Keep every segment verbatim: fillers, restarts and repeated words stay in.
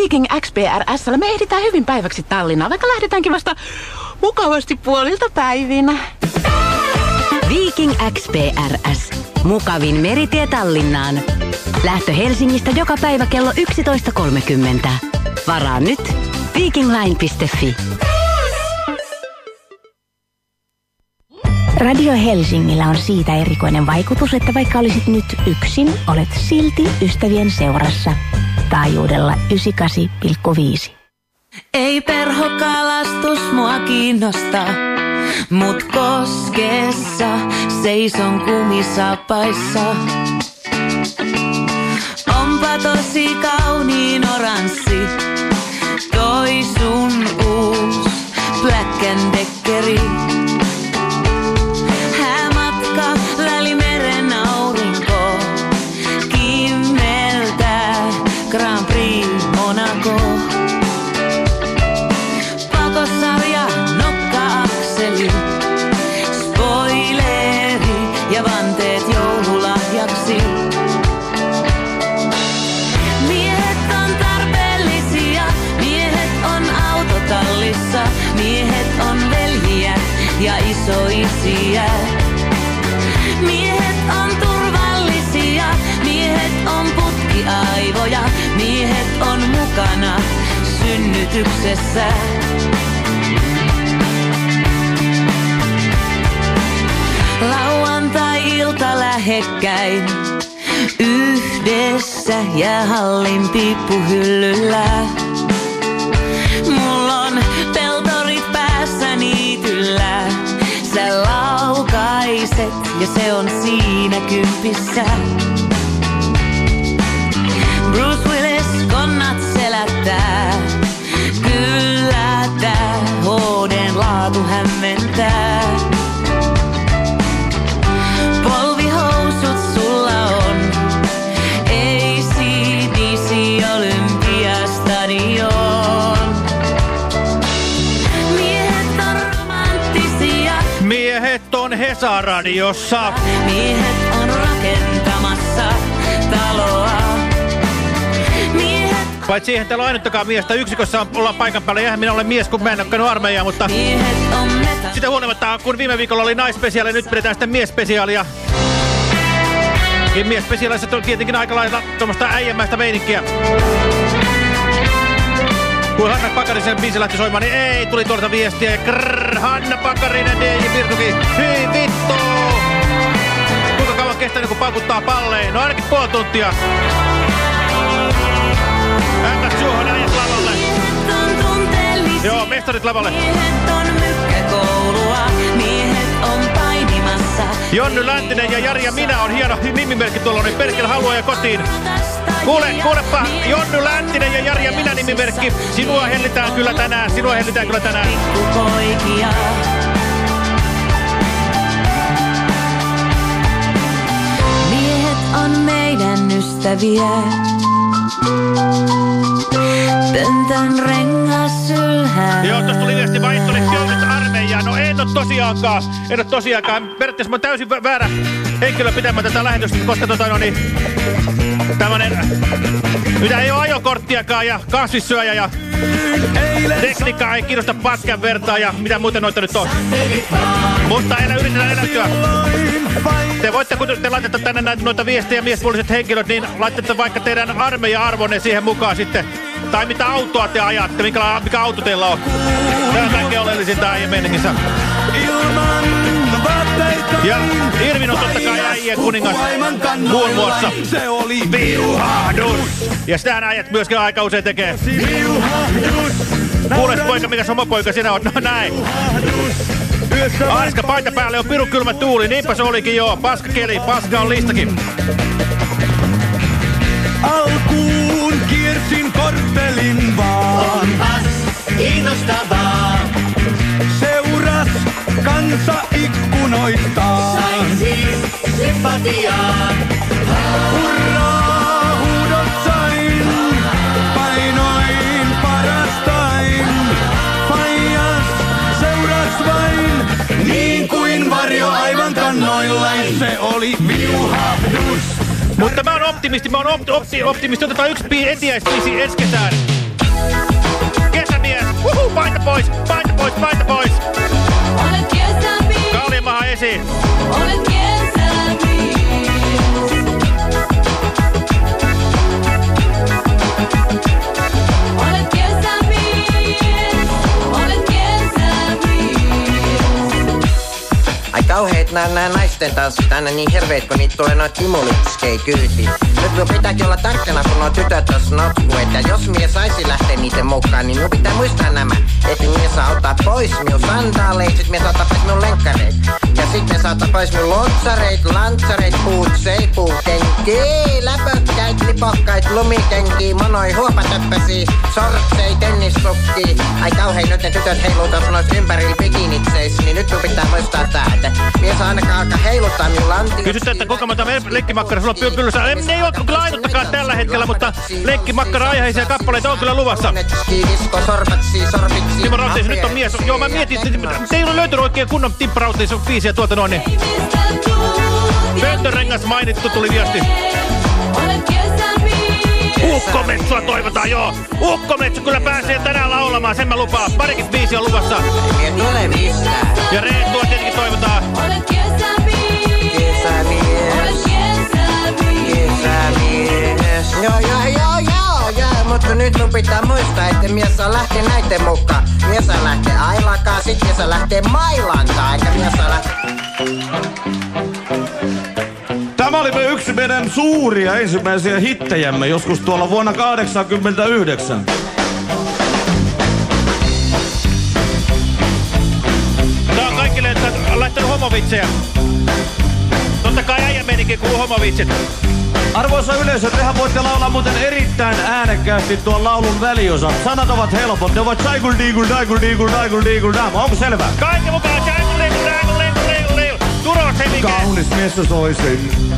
Viking X P R S:llä me ehditään hyvin päiväksi Tallinnaan, vaikka lähdetäänkin vasta mukavasti puolilta päivinä. Viking X P R S. Mukavin meritie Tallinnaan. Lähtö Helsingistä joka päivä kello yksitoista kolmekymmentä. Varaa nyt vikingline piste fi. Radio Helsingillä on siitä erikoinen vaikutus, että vaikka olisit nyt yksin, olet silti ystävien seurassa. Taajuudella yhdeksänkymmentäkahdeksan pilkku viisi. Ei perhokalastus mua kiinnosta, mut koskessa seison kumisapaissa. Onpa tosi kauniin oranssi, toi sun uus Black and Deckeri. Häämatka Välimeren aurinko, kimmeltää Grand Prix Monaco. Pakosarja, nokka-akseli, spoileri ja vanteet joululahjaksi. Miehet on tarpeellisia, miehet on autotallissa, miehet on veljiä ja isoisiä. Miehet on turvallisia, miehet on putkiaivoja, miehet on mukana synnytyksessä. Lauantai-ilta lähekkäin, yhdessä jäähallin piippuhyllyllä. Mulla on peltorit päässä niityllä. Sä laukaiset ja se on siinä kympissä. Bruce Willis konnat selättää. Kyllä tää H D:n laatu hämmentää. Polvihousut sulla on. A C D C Olympiastadion. Miehet on romanttisia. Miehet on Hesa-radiossa. Miehet on rakentamassa taloa. Paitsi siihen täällä on ainuttakaan miestä. Yksikössä ollaan paikan päällä. Eihän minä olen mies, kun mä en ole käynyt armeijaa, mutta sitä huolimatta, kun viime viikolla oli naisspesiaali, nyt pidetään sitten miesspesiaalia. Miesspesiaalissa on tietenkin aika lailla tuommoista äijämäistä meininkiä. Kun Hanna Pakarisen biisi lähti soimaan, niin ei, tuli tuolta viestiä. Krrrr, Hanna Pakarinen, D J Virtuki, hyi vittu! Kuinka kauan kestää, kun pakuttaa palleen? No ainakin puoli tuntia. Äännäs suohon äijät lavalle. Joo, mestarit lavalle. Miehet on mykkäkoulua, miehet on painimassa. Jonny Läntinen ja Jari ja minä on hieno nimimerkki tuolla, niin perkele haluaa kotiin. Kuule, kuulepa, Jonny Läntinen ja Jari ja minä nimimerkki. Sinua hellitään kyllä tänään, sinua hellitään kyllä tänään. Pikkupoikia. Miehet on meidän ystäviä. Pöntön rengas ylhäällä. Joo, tossa tuli viesti vaan, että olet joudut armeijaan. No en oo tosiaankaan, en oo tosiaankaan. Periaatteessa mä oon täysin väärä henkilö pitämään tätä lähetystä, koska tota no niin... Tämmönen... Mitä ei oo ajokorttiakaan ja kasvissyöjä ja... Tekniikkaa ei kiinnosta paskan vertaa ja mitä muuten noita nyt on. Mutta elä, yritetään elätyä. Te voitte, kun te laitatte tänne näitä noita viestejä miespuoliset henkilöt, niin laitatte vaikka teidän armeija-arvonne siihen mukaan sitten. Tai mitä autoa te ajatte, mikä, mikä auto teillä on. Tämä on kaikkein oleellisinta äijän meiningissä. Ja Irvin on totta kai äijän kuningas muun muassa. Se oli viuhahdus. Ja sitähän äijät myöskin aika usein tekee. Kuules poika, mikä sama poika sinä on? No näin. Arska paita päälle on pirun kylmä tuuli. Niinpä se olikin joo. Paska keli. Paska on listakin. Alkuun kiersin korttelin vaan. Onpas kiinnostavaa. Seuras kansa ikkunoistaan. Sain siis sympatiaa. Hurraa huudot sain. Painoin parastain. Faijas seuras vain. Niin kuin varjo aivan kannoillain. Se oli viuhahdus. Mutta mä oon optimisti, mä oon opti, opti, optimisti. Otetaan yksi etiäispiisi ensi kesään. paita pois, paita pois, paita pois. Olet kesämies. Kaljamaha esiin. Olet kesämies. Olet kesämies. Olet kesämies. Ai kauheet nää, nää naisten tanssit aina niin hirveet, kun niitä tulee noit kimulitskei kyytiin. Nyt minun pitääkin olla tarkkana, kun nuo tytöt tos notku, että jos mie saisi lähteä niiden mukaan, niin minun pitää muistaa nämä. Että mie saa ottaa pois minun sandaaleit, sit mie saa ottaa pois minun lenkkareit. Ja sit mie saa ottaa pois minun lontsareit, lantsaret, puutsei, puukenkii, läpökkäit, lipokkäit, lumikenkiä, monoi, huopatöppäsiä, sortsei, tennissukkia. Ai kauhein nyt ne tytöt heiluu tos nois ympärillä bikinitseis, niin nyt minun pitää muistaa tää, että mie saa ainakaan alkaa heiluttaa minun lantia. Kysytte, että kuinka monta lenkkimakkara sulla on pyllyssä. Ei, ei ole kyllä ainuttakaan tällä hetkellä, mutta lenkkimakkara-aiheisia kappaleita on kyllä luvassa. Timo Rautiis, nyt on mies. Joo, mä mietin, että ei ole löytynyt oikein kunnon Timo Rautiis biisiä tuolta noin. Niin. Pönttörengas mainittu tuli viesti. Ukkometsua toivotaan, joo. Ukkometsu kyllä pääsee tänään laulamaan, sen mä lupaan. Parikin biisi on luvassa. Ei tule mistään. Ja Reettua tietenkin toivotaan. Olet kesämies. Kesämies. Olet kesämies. Kesämies. Joo, joo, joo, joo, joo. Mutta nyt mun pitää muistaa, että mies saa lähteä näitten mukaan. Mies saa lähteä Ailakaan, sit mies saa lähteä Mailankaan, eikä mies saa lähteä... Tämä oli me yksi meidän suuria ensimmäisiä hittejämme joskus tuolla vuonna kahdeksankymmentäyhdeksän. Tää on kaikille laittanut homovitsejä. Totta kai äijä menikin kuuluu homovitsit. Arvoisa yleisö, tehän voitte laulaa muuten erittäin äänekkäästi tuon laulun väliosat. Sanat ovat helpot, ne ovat chaigul diigul daigul diigul daigul diigul dam. Onko selvää? Kaikki mukaan chaigul diigul daigul diigul diigul diigul. Turos Hemike. Kaunis mies jos oisin.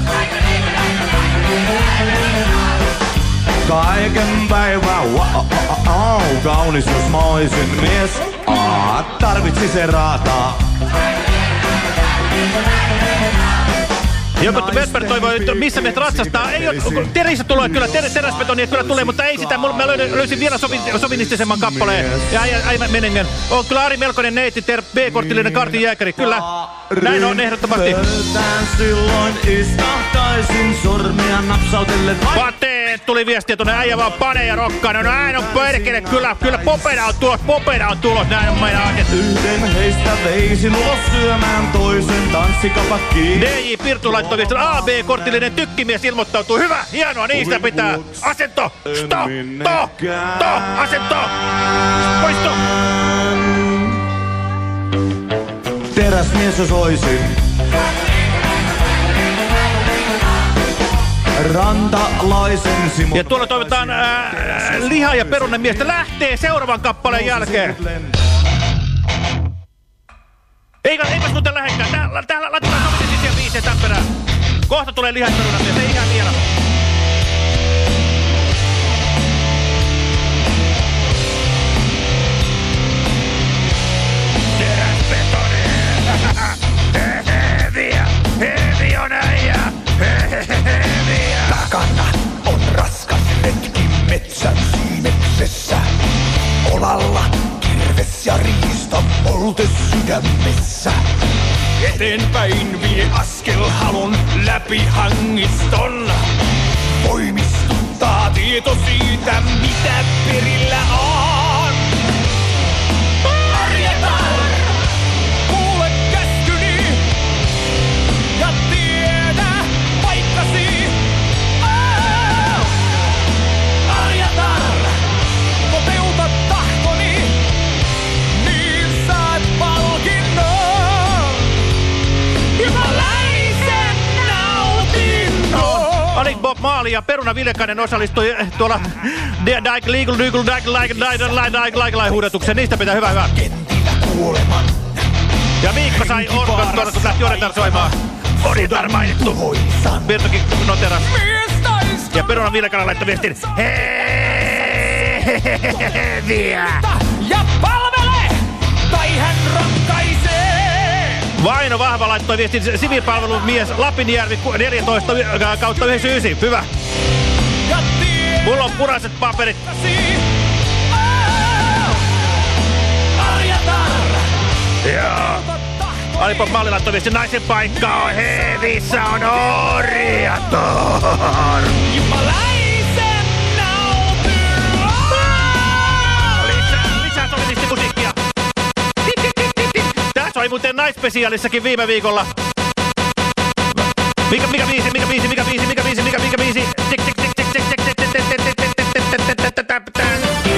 Kaiken päivän, wow, kaunis jos mä oisin mies. Aa, tarvitsi se raataa. Joku Vesper toivoi, että missä meitä ratsastaa. Ei ole, terissä tulee kyllä, ter, teräsbetonia kyllä tulee, mutta ei sitä. Mä löysin vielä sovin, sovinistisemman kappaleen. Ja äivä menengen. On kyllä Ari melkoinen neiti, ter, B-kortillinen kartin jääkäri. Kyllä, näin on ehdottomasti. Silloin istahtaisin sormia napsautellen. Pateet tuli viestiä tuonne äijä vaan pane ja rokkaan. No näin on perkele, kyllä, kyllä popeda on tulos, popeda on tulos. Näin on meidän aket. Yhden heistä veisin ulos syömään toisen tanssikapakkiin. D J Pirtu laittoi viestin. A B-kortillinen tykkimies ilmoittautuu. Hyvä, hienoa, niistä pitää. Asento, stop, to, to, asento, poistu. Teräsmies jos oisin. Rantalaisen Simon. Ja tuolla toivotaan ää, liha- ja perunamiestä lähtee seuraavan kappaleen jälkeen. Eikä, eipäs muuten lähekkään. Täällä, täällä laitetaan sovinnisisia biisejä tämän perään. Kohta tulee liha- ja perunamies, ei ihan vielä. Teräsbetoni. Heviä, hevi on äijä. Heviä. Takana on raskas retki metsän siimeksessä. Olalla kirves ja riista polte sydämessä. Eteenpäin vie askel halon läpi hangiston. Voimistuttaa tieto siitä, mitä perillä on. Arjetaan! Kuule käskyni ja tiedä paikkasi. Oh! Arjetaan! Toteuta tahtoni, niin saat palkinnon. Jumalaisen nautinnon. Alik Bob Marley ja Peruna Vilekainen osallistui tuolla Daik Legal Legal Daik Daik Daik Daik huudatukseen. Niistä pitää hyvä hyvä. Kentillä kuoleman. Ja Miikko sai orkon tuolla, kun lähti Oretar soimaan. Oritar mainittu. Virtokin noteras. Ja Peruna Vilekainen laittoi viestin. Heviä. Ja palvele, tai hän ratkaisee. Vaino Vahva laittoi viestin siviilipalvelun mies Lapinjärvi neljätoista kautta yhdeksänkymmentäyhdeksän. Hyvä. Mulla on punaiset paperit. Marley Bob Marley laittoi viesti, naisen paikka on hevissä on orjaton. Jumalaisen nautin. Lisää, lisää solistimusiikkia. Tää soi muuten naispesiaalissakin viime viikolla. Mikä, mikä biisi, mikä biisi, mikä biisi, mikä biisi, mikä, mikä biisi. Tik, tik, tik, tik, tik, tik, tik, tik, tik, tik, tik, tik, tik, tik, tik, tik.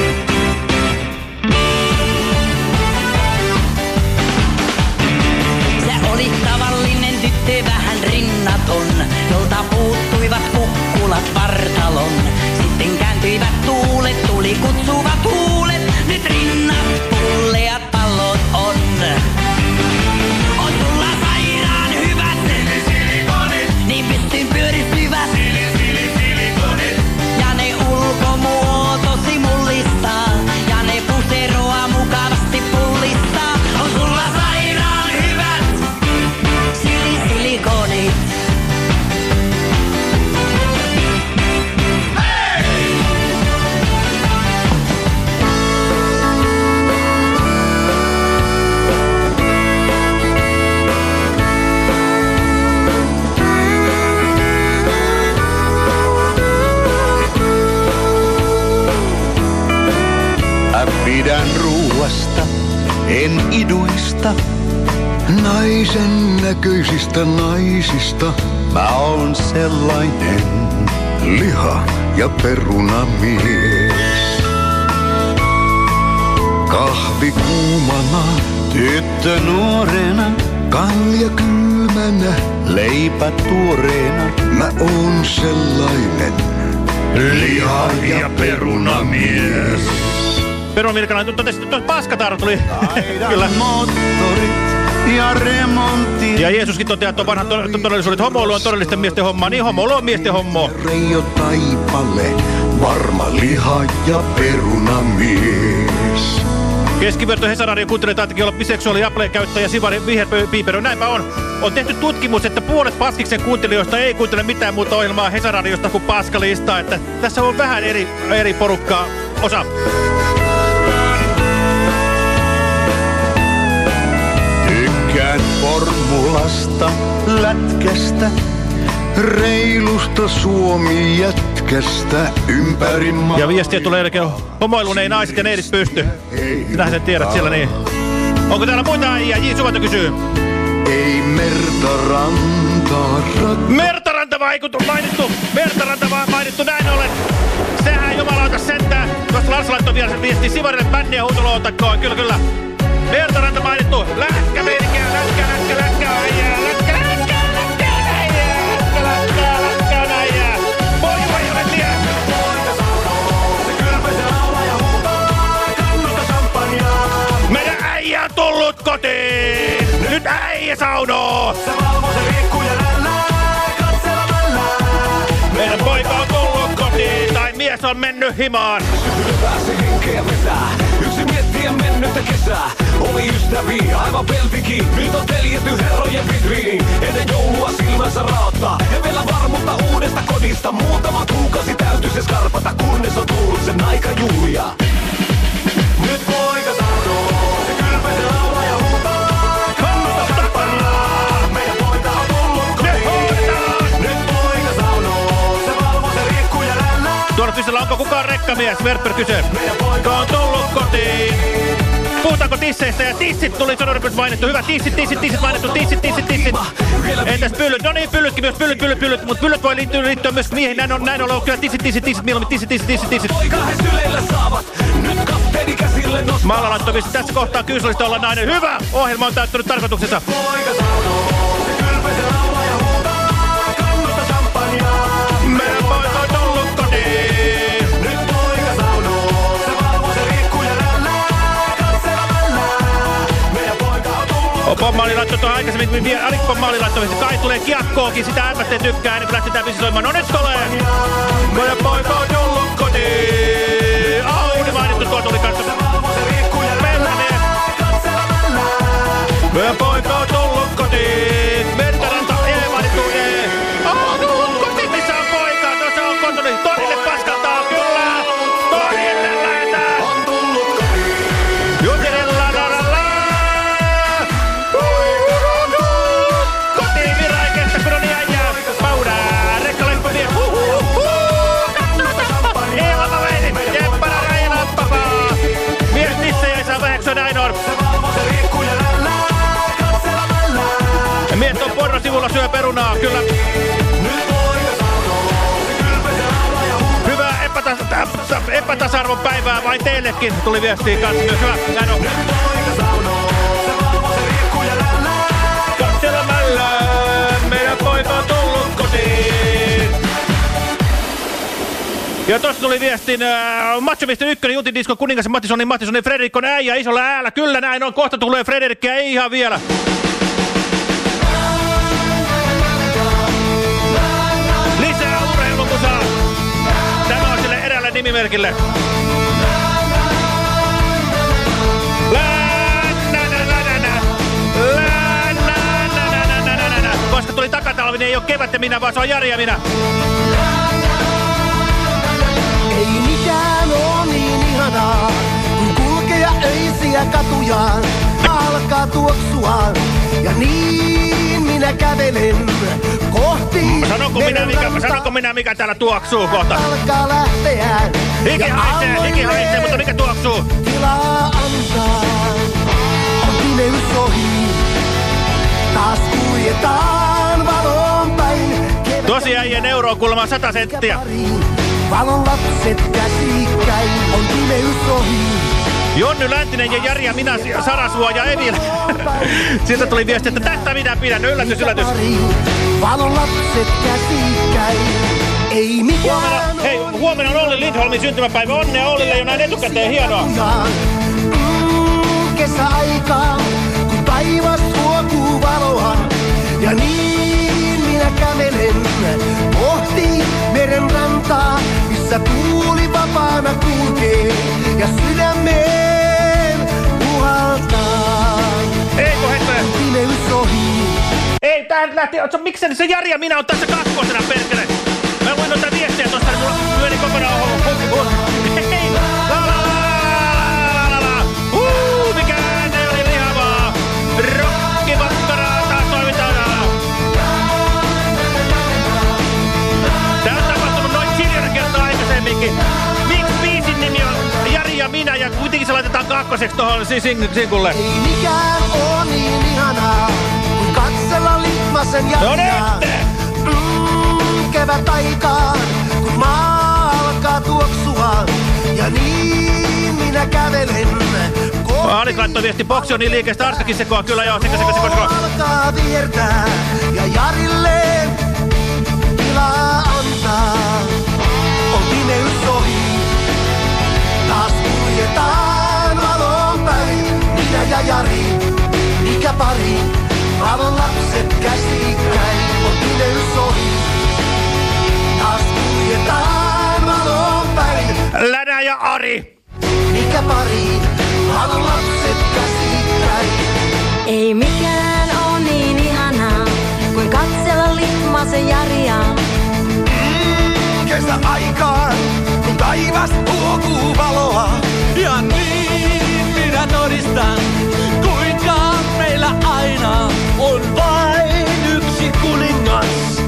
Olit tavallinen tyttö vähän rinnaton, jolta puuttuivat kukkulat vartalon. Sitten kääntyivät tuulet, tuli kutsuvat huulet, nyt rinnat pulleat pallot on. On sulla sairaan hyvät silikonit, niin pystyn pyöristyvät silikonit. Ja ne ulkomuotosi mullistaa, ja ne puseroa mukavasti pullistaa. On sulla sairaan hyvät silikonit. Mä pidän ruuasta, en iduista, naisen näköisistä naisista. Mä oon sellainen liha- ja perunamies. Kahvi kuumana, tyttö nuorena, kalja kylmänä, leipä tuoreena. Mä oon sellainen liha- ja perunamies. Perunamirkana totesi, että tuossa paskatarro tuli. Kyllä. Moottorit ja remontti. Ja Jeesuskin toteaa, että on vanhan to todellisuudet. Homoilu on todellisten miesten hommaa. Niin homoilu on miesten hommaa. Reijo Taipale, varma liha- ja perunamies. Keskiverto Hesaradion kuuntelee taitakin olla biseksuaali Apple-käyttäjä Sivari viherpiipero. Näinpä on. On tehty tutkimus, että puolet Paskiksen kuuntelijoista ei kuuntele mitään muuta ohjelmaa Hesaradiosta kuin Paskalistaa. Että tässä on vähän eri, eri porukkaa. Osa. Tykkään formulasta, lätkästä, reilusta Suomi-jätkästä ympäri maa. Ja viestiä tulee edelleen, homoiluun ei naiset ja neidit pysty. Sinähän sen tiedät siellä niin. Onko täällä muita äijää? J. Suvanto kysyy. Ei Mertaranta rak... Mertaranta vaikutu, mainittu. Mertaranta mainittu näin ollen. Sehän jumalauta sentään. Tuosta Lars laittoi vielä sen viestiin Sivarille bänniä huutolootakkoon. Kyllä, kyllä. Mertaranta mainittu. Lätkä meininkiä, lätkä, lätkä, lätkä, äijää. Lätkä, lätkä, lätkä, äijää. Lätkä, lätkä, lätkä, äijää. Voi, voi, ole tie. Meidän äijä on tullut kotiin. Nyt äijä saunoo. Se valvoo se riekku ja rällää. Katselemalla. Meidän poika on tullut kotiin. Tai mies on mennyt himaan. Pääsi henkeä vetää. Yksi miettiä mennyttä kesää. Oli ystäviä, aivan peltikin. Nyt on teljetty herrojen vitriiniin. Ennen joulua silmänsä raottaa. Ja vielä varmuutta uudesta kodista. Muutama kuukausi täytyy se skarpata. Kunnes on tullut sen aika Julia. Nyt poika sanoo. Se kylpää, se laulaa ja huutaa. Kannattaa tappanaa. Meidän poika on tullut kotiin. Nyt poika sanoo. Se valvoo se riekku ja rällää. Tuolla kysellä, onko kukaan rekkamies? Verper kysyy. Poika on tullut kotiin. Puhutaanko tisseistä? Ja tissit tuli sonoripyt mainittu. Hyvä, tissit, tissit, tissit mainittu. Tissit, tissit, tissit. Entäs pyllyt? No niin, pyllytkin myös. Pyllyt, pyllyt, pyllyt. Mutta pyllyt voi liittyä, liittyä myös miehiin. Näin on, näin on ollut. Kyllä tissit, tissit, tissit. Mieluummin tissit, tissit, tissit, tissit. Poika he syleillä saavat. Nyt kapteeni käsille nostaa. Maalla laittoi tässä kohtaa kyysolista olla nainen. Hyvä! Ohjelma on täyttänyt tarkoituksensa. Poika sanoo. Se kylpää, se laulaa ja huutaa. Kannattaa champagnea. Meidän poika on tullut kotiin. Nyt poika sanoo. Se valvoo se riekku ja rällää. Katselemalla. Meidän poika on tullut. Bob Marley laittoi tuohon aikaisemmin, vielä Arik Bob Marley laittoi, että kai tulee kiekkoakin, sitä M S T tykkää, ennen kuin lähtetään visisoimaan. No nyt tulee! Meidän poika on tullut kotiin! Audi mainittu, tuo tuli kanssa. Mellamies! Meidän poika on tullut kotiin! Mertaranta, ei mainittu, ei! On tullut kotiin! Missä on poika? No se on kotoni! Torille paskaltaa, kyllä! Torille lähetään! On tullut kotiin. Jutirilla la la la! Tuolla syö perunaa, kyllä. Hyvää epätasa- epätasa-arvon päivää vain teillekin. Tuli viestiä kanssa myös. Hyvä, näin on. Katselemalla meidän poika on tullut kotiin. Ja tossa tuli viestin äh, Macho-miesten ykkönen, Jutin Diskon kuningas Mattisonin, Mattisonin, Fredrikon äijä isolla äällä. Kyllä näin on, kohta tulee Fredrikkiä, ei ihan vielä. Lisää urheilumusaa. Tämä on sille eräälle nimimerkille. Koska tuli takatalvi, ei oo kevät ja minä, vaan se on Jari ja minä. Ei mikään oo niin ihanaa, kun kulkea öisiä katujaan, alkaa tuoksua. Ja niin minä kävelen kohti. Sanonko minä, mikä, sanonko minä, mikä täällä tuoksuu kohta? Alkaa lähteä. Hiki haisee, hiki haisee, mutta mikä tuoksuu? Tilaa antaa, on pimeys ohi. Taas kuljetaan valon päin. Tosi äijän euroon kuulemma sata senttiä. Valon lapset käsikkäin, on pimeys ohi. Jonny Läntinen ja Jari ja minä, Sarasvuo ja Evil. Siltä tuli viesti, että tästä minä pidän. Yllätys, yllätys. Valon lapset käsikkäin, ei mikään. Huomenna, hei, huomenna on Olli Lindholmin syntymäpäivä. Onnea Ollille jo näin etukäteen, hienoa. Mm, kesäaikaa, kun taivas huokuu valoa. Ja niin minä kävelen kohti meren rantaa, missä tuuli vapaana kulkee ja sydämeen puhaltaa. Eikö hetken? Pimeys ohi. Ei, tää lähti, miksi se Jari ja minä on tässä kakkosena, perkele? Mä luin noita viestejä tosta, niin mulla meni kokonaan oho. Hei, la la la la la la. Huu, mikä ääne oli lihavaa. Rokkivakkaraa taas toimitaan. Tää on tapahtunut noin kirjana kertaa aikaisemminkin. Miksi biisin nimi on Jari ja minä ja kuitenkin se laitetaan kakkoseksi tohon sinkulle? Ei mikään oo niin ihanaa, kun katsella Litmasen Jaria. Mm, kevät aikaan, kun maa alkaa tuoksua. Ja niin minä kävelen. Alik laittoi viesti, boksi on niin liikeistä, Arskakin sekoa, kyllä joo, seko, seko, seko, seko. Alkaa viertää ja Jarille tilaa antaa. On pimeys ohi, taas kuljetaan valon päin. Minä ja Jari, mikä pari, valon lapset käsikkäin. On pimeys ohi, taas kuljetaan valon päin. Länä ja Ari. Mikä pari, valon lapset käsikkäin. Ei mikään oo niin ihanaa, kuin katsella Litmasen Jaria. Mm, kesäaikaan, kun taivas huokuu valoa. Ja niin minä todistan, kuinka meillä aina on vain yksi kuningas.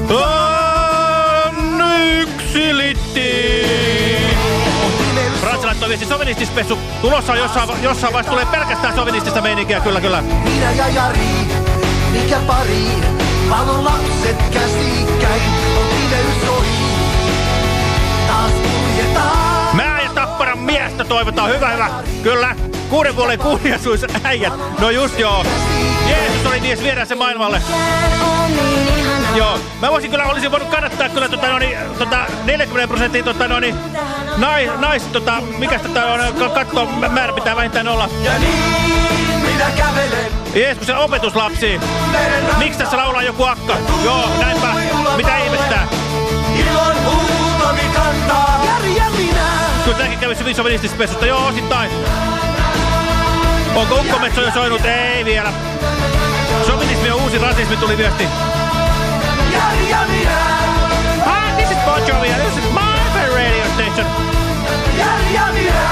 On yksi litti. Frantsi laittoi viesti sovinistispessu. Tulossa on jossain, jossain vaiheessa tulee pelkästään sovinistista meininkiä, kyllä kyllä. Minä ja Jari, mikä pari, valon lapset käsikkäin. On pimeys ohi, taas kuljetaan. Mä ja Tapparan miestä toivotaan, hyvä hyvä. Kyllä, kuuden puolen kunniasuusäijät. No just joo. Jeesus oli mies viedä se maailmalle. Joo, mä voisin kyllä, olisin voinut kannattaa kyllä tota noni, tota neljäkymmentä prosenttia tota noni, nais, nais tota, mikäs tota on, kattoa määrä pitää vähintään olla. Ja niin minä kävelen. Jeesus, se opetuslapsi. Miksi tässä laulaa joku akka? Joo, näinpä. Mitä ihmettää? Ilon huutomi kantaa. Jari ja minä. Kyllä tämäkin kävi hyvin sovinistispessusta, joo, osittain. Onko Ukkometso jo soinut? Ei vielä. Sovinismi on uusi rasismi, tuli viesti. Jari ja minä. Hi, this is Bon Jovi and this is my favorite radio station. Jari ja minä.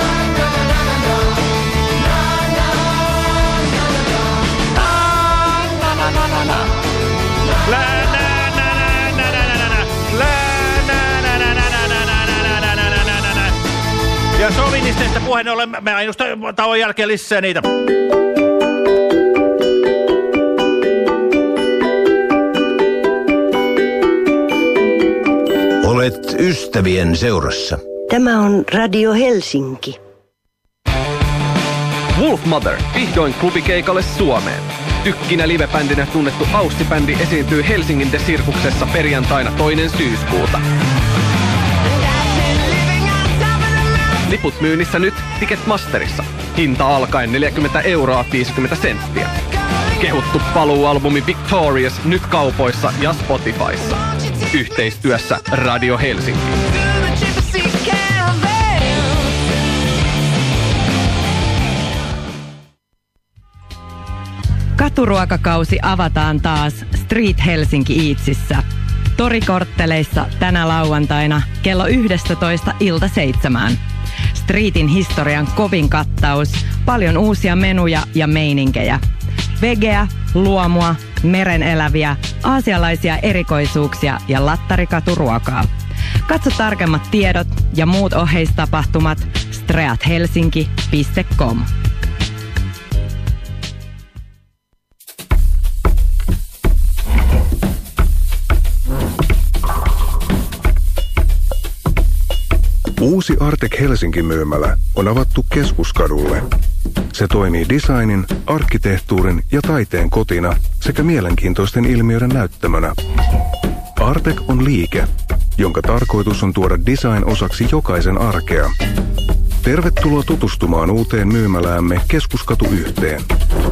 La na na na na na na na na. La na na na na na na na na na na na na. Ja sovinisteista puheen ollen, mä just tauon jälkeen lisää niitä. ystävien seurassa. Tämä on Radio Helsinki. Wolfmother, vihdoin klubikeikalle Suomeen. Tykkinä livebändinä tunnettu Aussi-bändi esiintyy Helsingin The Circuksessa perjantaina toinen syyskuuta. Liput myynnissä nyt Ticketmasterissa. Hinta alkaen neljäkymmentä euroa viisikymmentä senttiä. Kehuttu paluualbumi Victorious nyt kaupoissa ja Spotifyssa. Yhteistyössä Radio Helsinki. Katuruokakausi avataan taas Street Helsinki Eatsissä. Torikortteleissa tänä lauantaina kello yksitoista ilta seitsemään. Streetin historian kovin kattaus, paljon uusia menuja ja meininkejä. Vegeä, luomua, mereneläviä, aasialaisia erikoisuuksia ja lattarikaturuokaa. Katso tarkemmat tiedot ja muut oheistapahtumat streat helsinki piste com. Uusi Artek Helsinki-myymälä on avattu Keskuskadulle. Se toimii designin, arkkitehtuurin ja taiteen kotina sekä mielenkiintoisten ilmiöiden näyttämönä. Artek on liike, jonka tarkoitus on tuoda design osaksi jokaisen arkea. Tervetuloa tutustumaan uuteen myymäläämme Keskuskatu yhteen.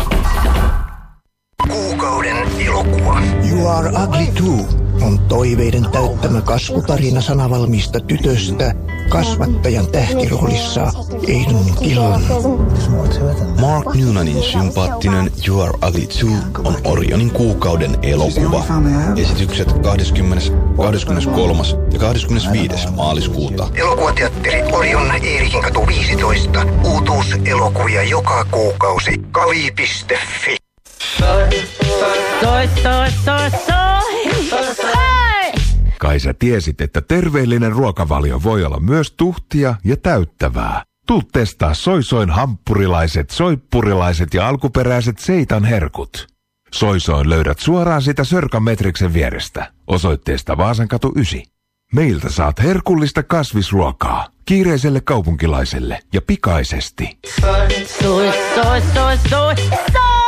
Kuukauden elokuva. You Are Ugly Too on toiveiden täyttämä kasvutarina sanavalmista tytöstä kasvattajan tähtiroolissa Aiden Gillan. Mark Newmanin sympaattinen You Are Ugly Too on Orionin kuukauden elokuva. Esitykset kahdeskymmenes, kahdeskymmeneskolmas ja kahdeskymmenesviides maaliskuuta. Elokuvateatteri Orion Eerikin katu viisitoista. Uutuuselokuvia joka kuukausi. kavi piste fi. Soi, soi, soi, soi, soi. Kai sä tiesit, että terveellinen ruokavalio voi olla myös tuhtia ja täyttävää. Tuu testaa Soisoin hamppurilaiset, soippurilaiset ja alkuperäiset seitan herkut. Soisoin löydät suoraan sitä Sörkan Metriksen vierestä, osoitteesta Vaasankatu yhdeksän. Meiltä saat herkullista kasvisruokaa, kiireiselle kaupunkilaiselle ja pikaisesti. Soi, soi, soi, soi, soi, soi.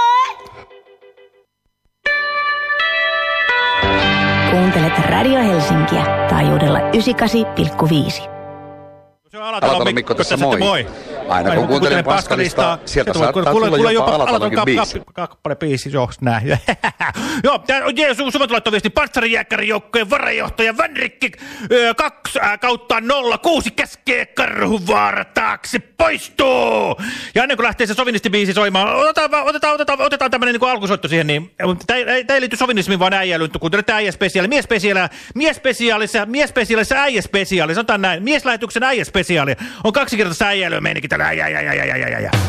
Kuuntelet Radio Helsinkiä taajuudella yhdeksänkymmentäkahdeksan pilkku viisi. Alatalon Mikko tässä moi. moi. Aina kun kuuntelen Paskalistaa, sieltä saattaa tulla jopa Alatalonkin biisi. Kappale biisi, joo, näin. Joo, tää on Jeesus, sumat laittoi viesti Pantsari-jääkärijoukkojen varajohtaja Vänrikki kaksi kautta nolla kuusi käskee Karhuvaara taakse poistuu. Ja ennen kuin lähtee se sovinistibiisi soimaan, otetaan, otetaan, otetaan, otetaan tämmönen niin kuin alkusoitto siihen, niin tää ei liity sovinismiin, vaan äijäilyyn, kun teille tää äijäspesiaali, miespesiaali, miespesiaalissa, miespesiaalissa äijäspesiaali, sanotaan näin, mieslähetyksen äijäspesiaali, on kaksinkertaista äijäilyä meininki tällä äijä, äijä, äijä, äijä, äijä, äijä.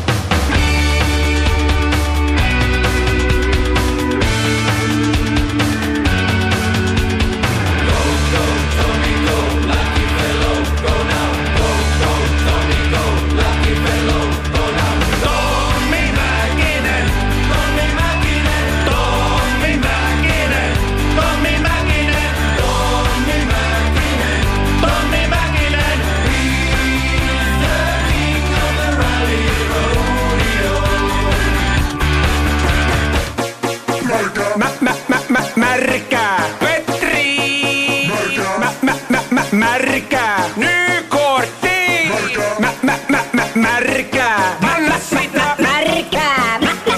Märkää Petri! Mä, mä, mä, mä, märkää Nykortti! Mä, mä, mä, mä, märkää Anna sitä märkää!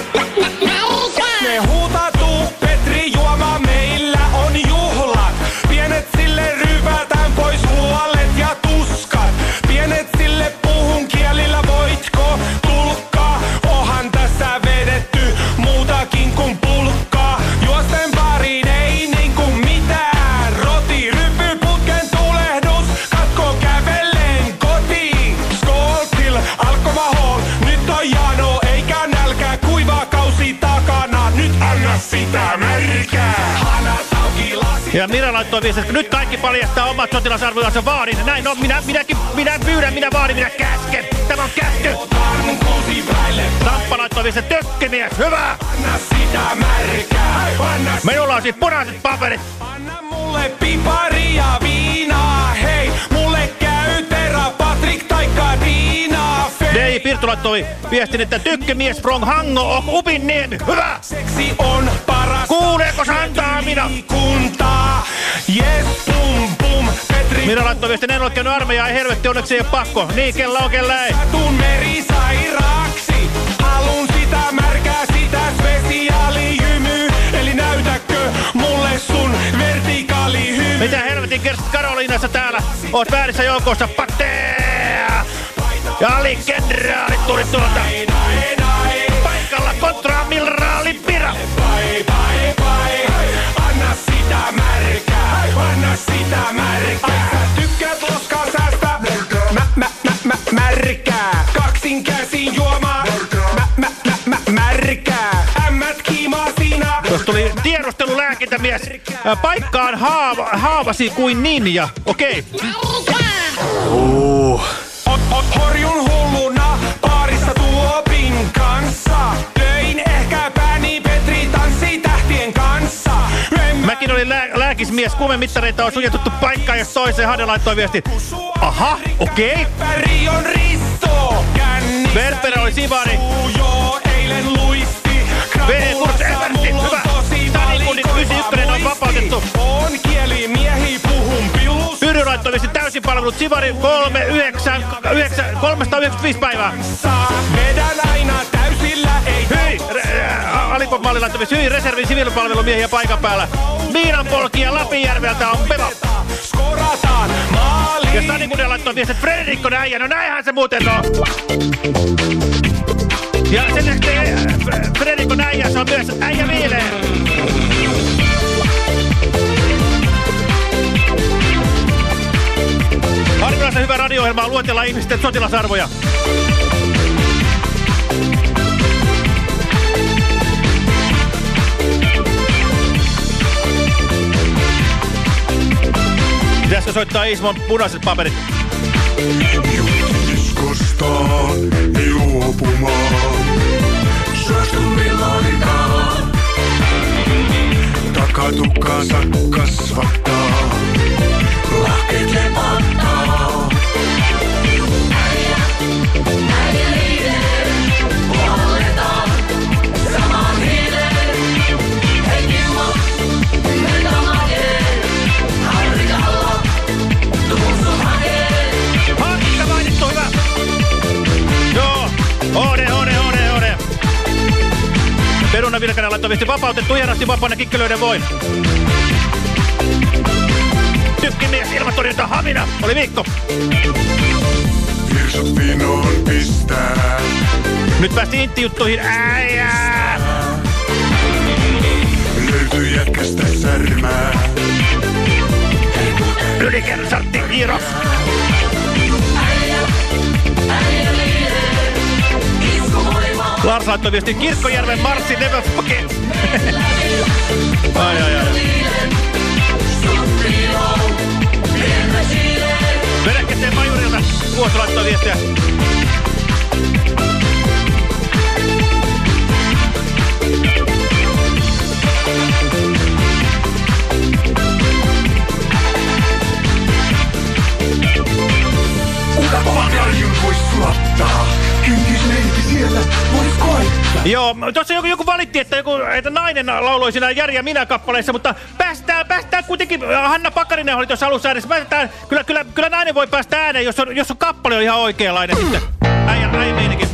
Me huutatuu Petri juoma, meillä on juhlat. Pienet sille ryvätään pois huolet ja tuskat. Pienet sille puhun kielillä, voitko tulkkaa? Ohan tässä vedetty muutakin kuin pulkkaa. Juosten pariin ei niinku mitään. Roti, ryppy, putken tulehdus. Katko kävellen kotiin. Skoltil, alkomahol. Nyt on jano eikä nälkä. Kuiva kausi takana. Nyt anna sitä märkää. Hanat auki lasi. Ja Mira laittoi viesti, että nyt kaikki paljastaa omat sotilasarvojansa, vaadin. Näin on, minä, minäkin, minä pyydän, minä vaadin, minä käsken. Tämä on käsky. Tamppa laittoi viesti, tökkimies, hyvä. Anna sitä märkää. Minulla on siis punaiset paperit. Anna mulle piparia viinaa, hei, mulle käy Tera, Patrik taikka Tiina, Fei. Dei Pirtu laittoi viestin, että tykkymies from Hango ok Upinniemi. Hyvä! Seksi on paras. Kuuleeko Santaa minä? Kuntaa. Yes, pum pum. Petri. Minä laittoi viestin, en ole käynyt armeijaa, ei helvetti, onneksi ei ole pakko. Niin, kella on, kella ei. Satun merisairaaksi. Halun sitä märkää, sitä spesiaalijymy. Eli näytäkö mulle sun vertikaalihymy? Mitä helvetin Kerstin Karoliinassa täällä? Oot väärissä joukossa, patteea! Ja alikenraalit tuli tuolta. Paikalla kontraamilraali Pira. Anna sitä märkää, anna sitä märkää. Ai sä tykkäät loskaa säästä? Mä, mä, mä, mä, märkää. Kaksin käsin juomaa. Mä, mä, mä, mä, märkää. Ämmät kiimaa siinä. Tuossa tuli tiedustelulääkintämies. Paikkaan haava, haavasi kuin ninja. Okei. Uh. Horjun hulluna baarissa Tuopin kanssa. Löin ehkä pääni Petri tanssii tähtien kanssa. Mäkin olin lää lääkismies, kuumemittareita on sujetuttu paikkaan jos toiseen. Hade laittoi viesti. Aha, okei. Väri on Risto. Verperä oli Sivari. Joo, eilen luisti. V E-kurssi Eversti, hyvä. Stadikunnit yhdeksänkymmentäyksi on vapautettu. On kieli miehi puhun pilus. Pyry laittoi viesti täysin palvelut. Sivari kolme yhdeksän kolmesataayhdeksänkymmentäviisi päivää. Vedän aina täysillä, ei. Hyi! Alipop Malli laittoi viesti. Hyi, reservin siviilipalvelumiehiä paikan päällä. Miinanpolkija Lapinjärveltä on Peva. Skorataan maaliin. Ja Stadikunnit laittoi viesti, että Frederikko äijä. No näinhän se muuten on. Ja sen lisäksi Frederikko äijä, se on myös äijä viileä. Harvinaisen hyvä radio-ohjelmaa luetellaan ihmisten sotilasarvoja. Pitäisikö soittaa Ismon punaiset paperit? Uskostaa ei luopumaan. Suostu milloinkaan. Takatukkaansa kasvattaa. Lahkeet lepattaa. Äijä, äijä liider. Puolletaan saman hiilen. Hei Kimmo, meitä makee. Harrikalla, tuun sun hakee. Harrikka mainittu, hyvä. Joo, ode, ode, ode, ode. Peruna Vilkanen laittoi viesti vapautettu hienosti vapaana kikkelöiden voin. Tykkimies, ilmatorjunta, Hamina, oli viikko. Virsut vinoon pistää. Nyt päästiin intti-juttuihin, äijää. Löytyy jätkästä särmää. Ylikersantti Iiro. Äijä, äijä liider. Iskuvoima. Lars laittoi viestin Kirkkojärven marssi, never forget. Ai, ai, ai. Vedäkkäseen majurilta. Vuosi laittoi viestiä. Kuka kovan raljun vois sulattaa? Henkis leikki siellä vois koittaa. Joo, tuossa joku, joku valitti, että, joku, että nainen lauloi siinä Jari ja minä kappaleissa, mutta päästään, päästään kuitenkin, Hanna Pakarinen oli tuossa alussa äänessä, päästään, kyllä, kyllä, kyllä nainen voi päästä ääneen, jos on, jos on kappale on ihan oikeanlainen sitten. Äijän, äijän meininkin.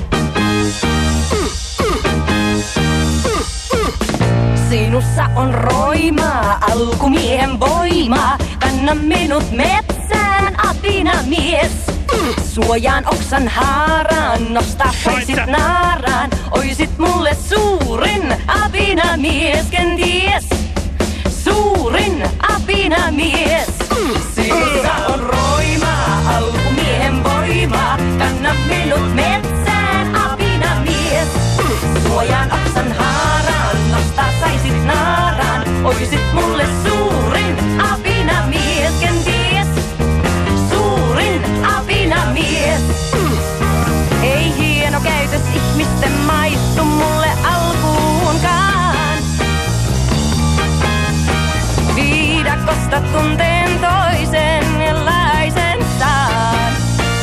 Sinussa on roimaa, alkumiehen voimaa, kanna minut metsään, apinamies. Suojaan oksan haaraan, nostaisit naaraan, oisit mulle suurin apinamies, kenties. Suurin apinamies. Sinussa on roimaa, alkumiehen voimaa, kanna minut metsään, apinamies. Suojaan oksan haaraan, nostaa saisit naaraan, oisit mulle suurin apinamies, kenties. Suurin apinamies. Ei hieno käytös ihmisten maistu mulle alkuunkaan. tunteen toisen eläisen saan.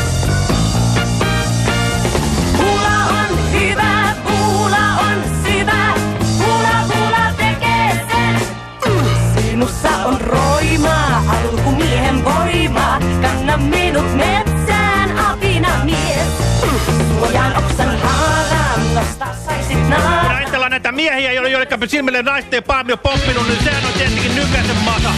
Puula on hyvä, puula on syvä, puula puula tekee sen. Sinussa on roimaa, alkumiehen voimaa, kanna minut metsään, apina mies. Suojaan oksan haaraan, nostaa saisit naaraan. Ajatellaan näitä miehiä, joille silmille naisten paami on pomppinut, niin sehän on tietenkin nykäisen masa.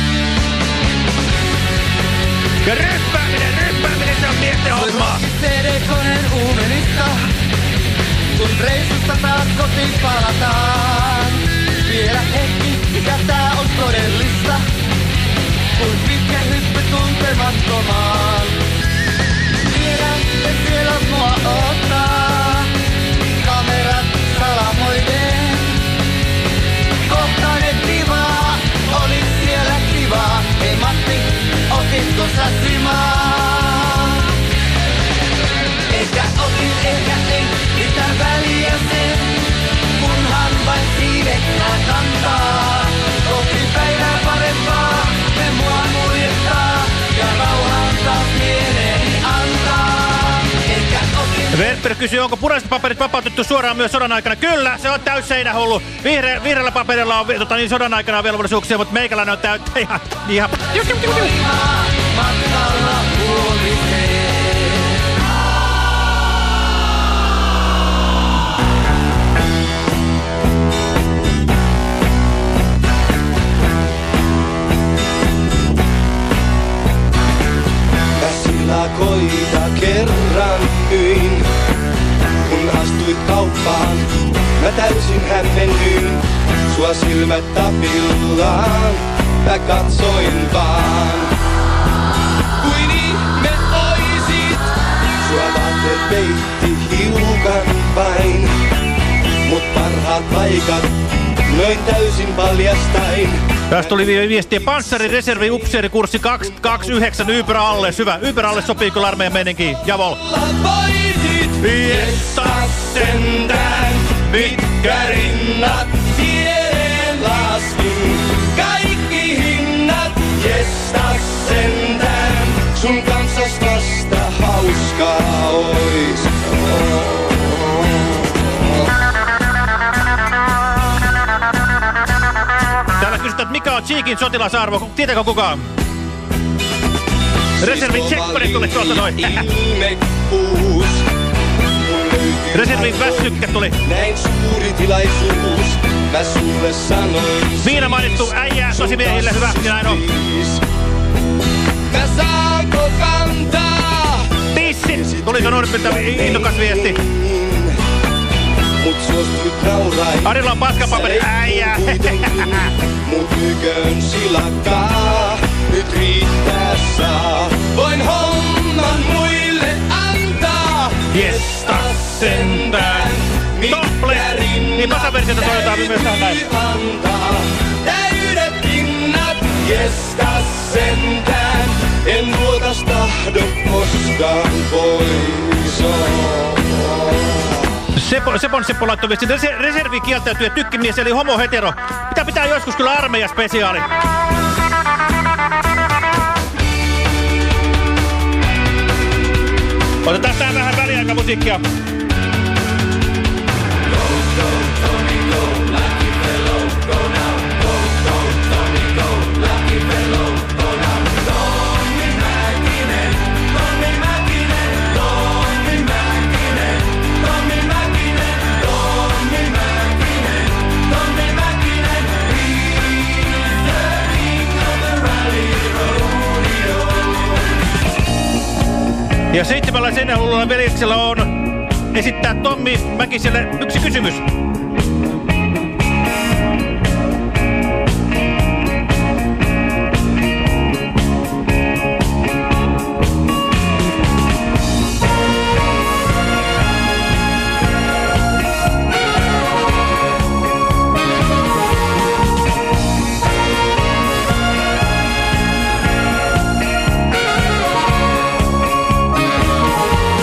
Ja ryppääminen, ryppääminen, se on miesten hommaa. C D-koneen uumenista, kun reissusta taas kotiin palataan. Vielä hetki, mikä tää on todellista, kun pitkä hyppy tuntemattomaan. Tiedän, että siellä mua ottaa kamerat salamoiden. Kohtainen kivaa, oli siellä kivaa. Hei Matti, otitko sä simaa? Ehkä otin, ehkä en, mitä väliä sen, kunhan vain siivekkää kantaa. Kohti päivää parempaa, me mua muljettaa, ja rauhan taas mieleeni antaa. Ehkä otin... Verper kysyy, onko punaiset paperit vapautettu suoraan myös sodan aikana? Kyllä, se on täys seinähullu. Vihre, vihreällä paperilla on tota, niin sodan aikana velvollisuuksia, mutta meikäläinen on täyttä ihan... ihan... Matkalla huomiseen. Silakoita kerran myin, kun astuit kauppaan, mä täysin hämmennyin. Sua silmät tapillaan, mä katsoin vaan. Kuin ihme oisit, sua vaatteet peitti hiukan vain. Mut parhaat paikat, noin täysin paljastain. Tästä tuli viestiä Panssarin reservi upseerikurssi kaksi kaksikymmentäyhdeksän Yper alle. Hyvä. Yper alle sopii kyllä armeijan meininkiin. Javol. Viestas sentään, mitkä rinnat tiedeen laskin. Kaikki hinnat, viestas sentään, sun kanssas vasta hauskaa ois. Täällä kysytään, että mikä on Cheekin sotilasarvo? Tietääkö kukaan? Reservin checkpointit tuli tuolta noin. Reservin väsykkä tuli. Näin suuri tilaisuus, mä sulle sanoin. Viina mainittu äijää tosimiehille, hyvä, ja näin on. Mä saanko kantaa? Tissi! Tuliko Nordpiltä innokas viesti? Mut suostuit naurain. Arilla on paskapaperi, äijää. Mut nyköön silakkaa, nyt riittää saa. Voin homman muille antaa. Jestas sentään. Tople! Niin tasaversiota toivotaan myös tähän näin. Täydet pinnat, jestas sentään. En luotas tahdo koskaan pois. Sepon, Sepon Seppo laittoi viestin. Reservi kieltäytyy ja tykkimies eli homo hetero. Mitä pitää joskus kyllä armeijaspesiaali. Otetaan tää vähän väliaikamusiikkia. Ja seitsemällä seinähullulla veljeksellä on esittää Tommi Mäkiselle yksi kysymys.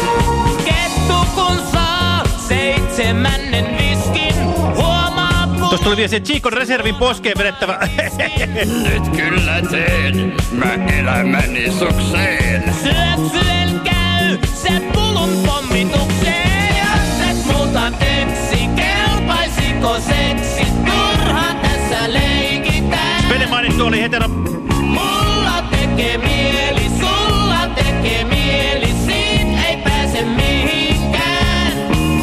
Seitsemännen viskin, huomaatko Tuosta tuli vielä se Chiikon reservin poskeen vedettävä. Nyt kyllä teen mä elämäni sukseen. Syöksyel käy se pulun pommitukseen. Jos et muuta etsi, kelpaisiko seksi? Turha tässä leikitään. Spede mainittu oli hetero. Mulla tekee mieli, sulla tekee mieli. Siitä ei pääse mihinkään.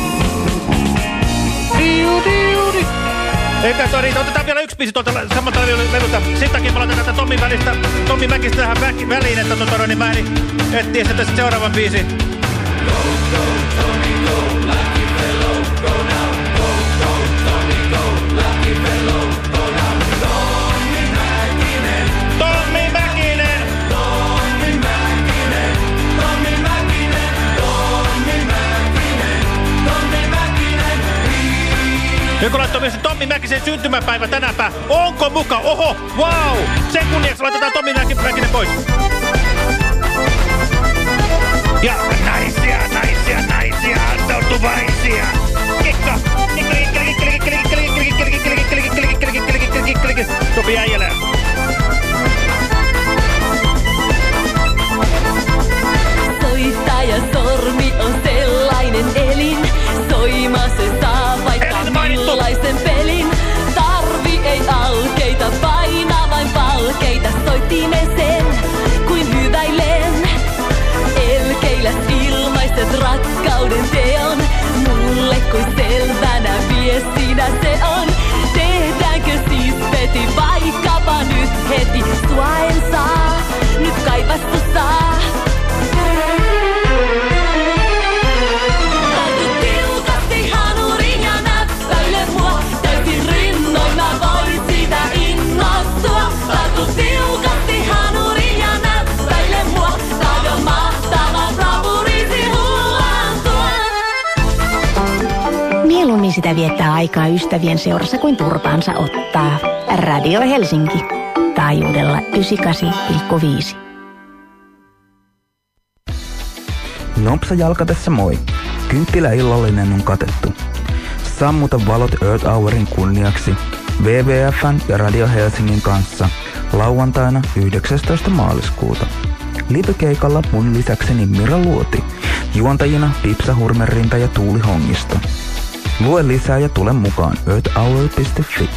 Diu, diu, diu. Eikä toi riitä, otetaan vielä yksi biisi tuolta samalta levyltä. Sen takia mä laitan tätä Tommin välistä, Tommi Mäkistä tähän väki, väliin, että tuota, niin mä en etsiä sitä sitten seuraavan biisin. Go, go, Tommy, go, lucky fellow, go now. Go, go, Tommy, go, lucky fellow, go now. Tommi Mäkinen, Tommi Mäkinen, Tommi Mäkinen, Tommi Mäkinen, Tommi Mäkinen, Tommi Mäkinen. Joku laittoi myös Tommi Mäkisen syntymäpäivä tänäpä. Onko muka? Oho, wow! Sen kunniaksi laitetaan Tommi Mäkinen pois. Ja naisia, naisia, naisia, antautuvaisia. Kikka! Sopi äijälää. Soittaja sormi on sellainen elin. Soima se saa vaikka millaisen pelin. Tarvi ei alkeita, paina vain palkeita. Soittimeen kuin hyväilen. Elkeillä ilmaiset rakkauden teon. Mulle kuin selvänä viestinä se on. Tehdäänkö siis veti vaikkapa nyt heti? Sua en saa, nyt kaipastu saa. Tartu tiukasti hanuriin ja näppäile mua. Täysin rinnoin mä voin siitä innostua. Tartu tiukasti hanuriin ja näppäile mua. Tahdon mahtava bravuriisi hullantua. Mieluummin sitä viettää aikaa ystävien seurassa kuin turpaansa ottaa. Radio Helsinki. Taajuudella yhdeksänkymmentäkahdeksan pilkku viisi. Nopsa jalkatessa moi. Kynttiläillallinen on katettu. Sammuta valot Earth Hourin kunniaksi W W F:n ja Radio Helsingin kanssa lauantaina yhdeksästoista maaliskuuta. Live-keikalla mun lisäkseni Mira Luoti, juontajina Pipsa Hurmerinta ja Tuuli Hongisto. Lue lisää ja tule mukaan earth hour piste fi.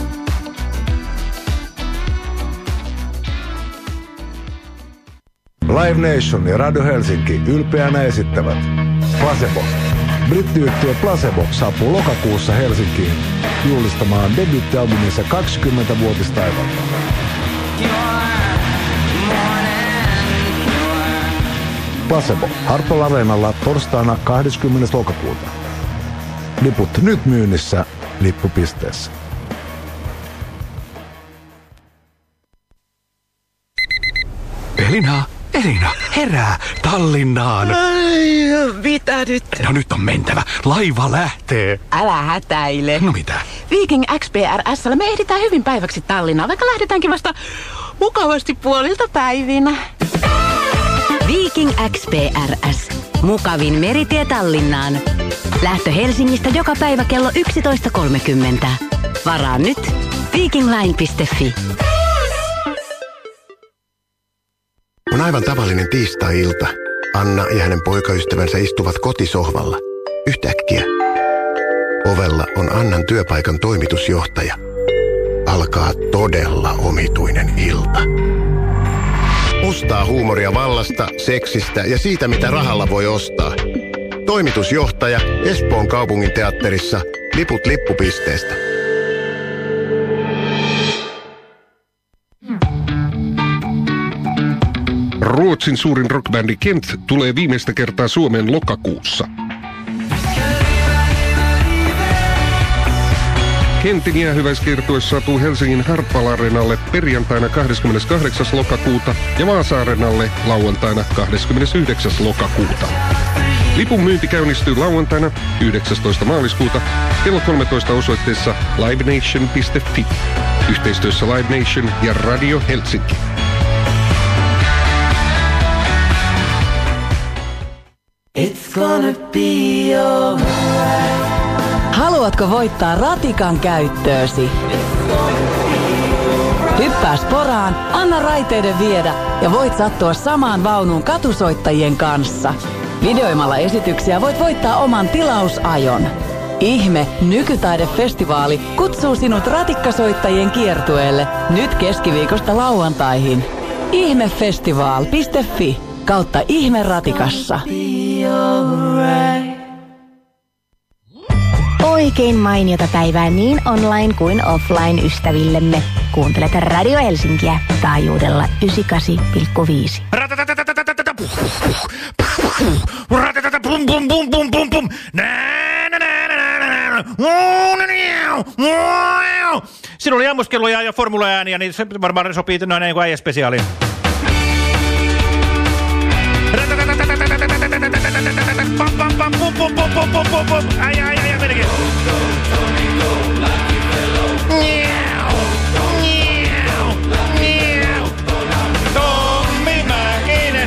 Live Nation ja Radio Helsinki ylpeänä esittävät Placebo. Brittiyhtiö Placebo saapuu lokakuussa Helsinkiin juhlistamaan debuittialbuminsa kaksikymmenvuotistaivalta. Placebo Hartwall Areenalla torstaina kahdeskymmenes lokakuuta. Liput nyt myynnissä lippupisteessä. Elina, Elina, herää Tallinnaan. Ai, mitä nyt? No nyt on mentävä. Laiva lähtee. Älä hätäile. No mitä? Viking X P R S:llä me ehditään hyvin päiväksi Tallinnaan, vaikka lähdetäänkin vasta mukavasti puolilta päivinä. Viking X P R S. Mukavin meritie Tallinnaan. Lähtö Helsingistä joka päivä kello yksitoista kolmekymmentä. Varaa nyt vikingline piste fi. On aivan tavallinen tiistai-ilta. Anna ja hänen poikaystävänsä istuvat kotisohvalla. Yhtäkkiä ovella on Annan työpaikan toimitusjohtaja. Alkaa todella omituinen ilta. Mustaa huumoria vallasta, seksistä ja siitä, mitä rahalla voi ostaa. Toimitusjohtaja Espoon kaupungin teatterissa. Liput lippupisteestä. Ruotsin suurin rockbändi Kent tulee viimeistä kertaa Suomeen lokakuussa. Kentin jäähyväiskiertue saapuu Helsingin Hartwall Areenalle perjantaina kahdeskymmeneskahdeksas lokakuuta ja Vaasa-areenalle lauantaina kahdeskymmenesyhdeksäs lokakuuta. Lipun myynti käynnistyy lauantaina yhdeksästoista maaliskuuta kello kolmetoista osoitteessa livenation piste fi. Yhteistyössä Live Nation ja Radio Helsinki. It's gonna be alright. Haluatko voittaa ratikan käyttöösi? Hyppää sporaan, anna raiteiden viedä ja voit sattua samaan vaunuun katusoittajien kanssa. Videoimalla esityksiä voit voittaa oman tilausajon. Ihme Nykytaidefestivaali kutsuu sinut ratikkasoittajien kiertueelle nyt keskiviikosta lauantaihin. ihmefestival piste fi kautta ihme ratikassa. Oikein mainiota päivää niin online kuin offline ystävillemme. Kuuntelet Radio Helsinkiä taajuudella yhdeksänkymmentäkahdeksan pilkku viisi. Pum pum pum pum pum pum. Siinä oli ammuskeluja ja formula-ääniä, niin se varmaan sopii noin niin kuin äijäspesiaaliin. Pam pam pam pum pum pum pum pum pum pum. Ai ai ai menikin. Tommi Mäkinen.